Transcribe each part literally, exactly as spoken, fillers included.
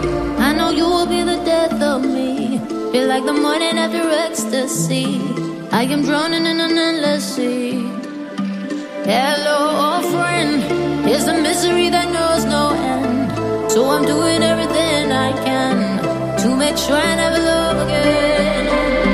I know you will be the death of me. Feel like the morning after ecstasy. I am drowning in an endless sea. Hello, old friend. Here's the misery that knows no end. So I'm doing everything I can to make sure I never love again.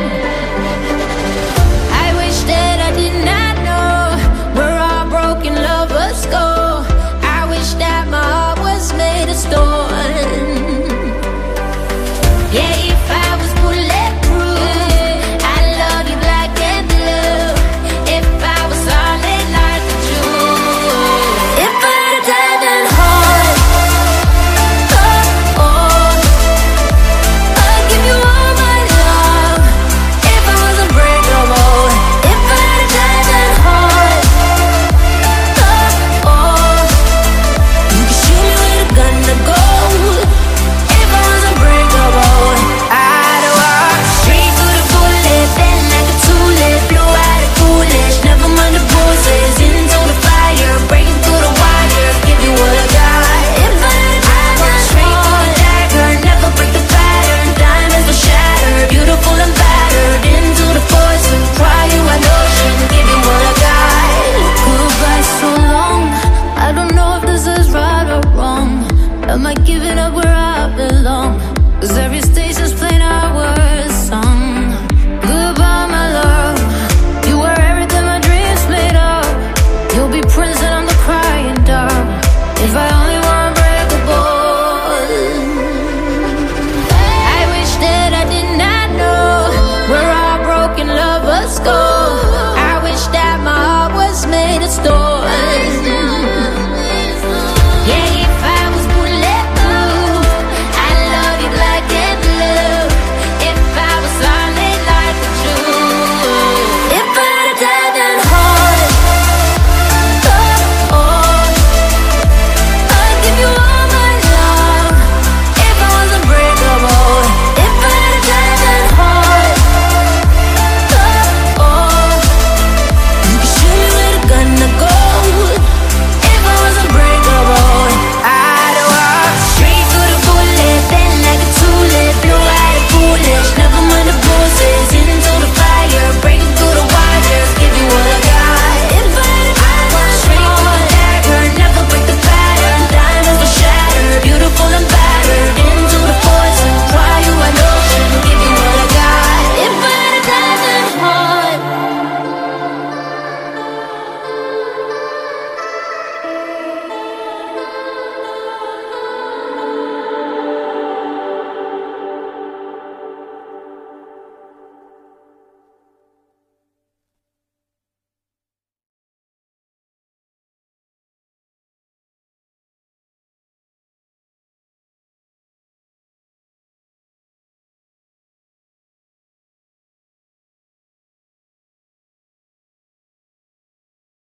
I wish that I did not know where our broken lovers go. I wish that my heart was made of stone. Yeah, if I was bulletproof, I'd love you black and blue. If I was solid like a jewel. If I had a diamond heart, oh, oh, I'd give you all my love. If I was unbreakable. If I had a diamond heart, oh, oh, you could shoot me with a gun to go. If I was unbreakable, I'd walk straight through the bullet, bend like a tulip, blow out of foolish, never mind the bruises, into the fire, breaking through the wire, give you what I got. If I had a diamond straight through the dagger, never break the pattern, diamonds will shatter, beautiful and battered, into the poison, cry you an ocean, give you what I got. Goodbye so long, I don't know if this is right or wrong. Am I giving up where I belong? 'Cause every